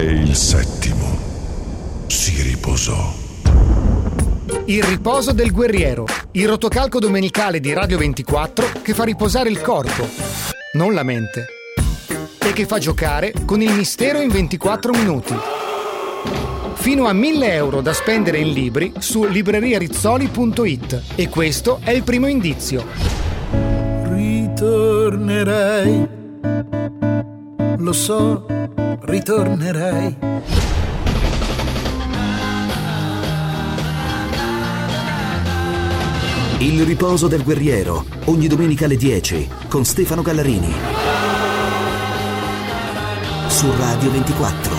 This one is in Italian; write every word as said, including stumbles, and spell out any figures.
e il settimo si riposò. Il riposo del guerriero, il rotocalco domenicale di Radio ventiquattro che fa riposare il corpo, non la mente, e che fa giocare con il mistero in ventiquattro minuti. Fino a mille euro da spendere in libri su libreria rizzoli punto it, e questo è il primo indizio. Ritornerei, lo so, ritornerei. Il riposo del guerriero, ogni domenica alle dieci, con Stefano Gallarini. Su Radio ventiquattro.